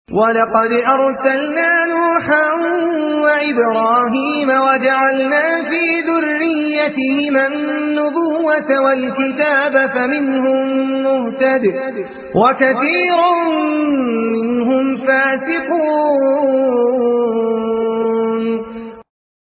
ولقد أرسلنا نوحا وإبراهيم وجعلنا في ذريتهما النبوة والكتاب فمنهم مهتد وكثير منهم فاسقون.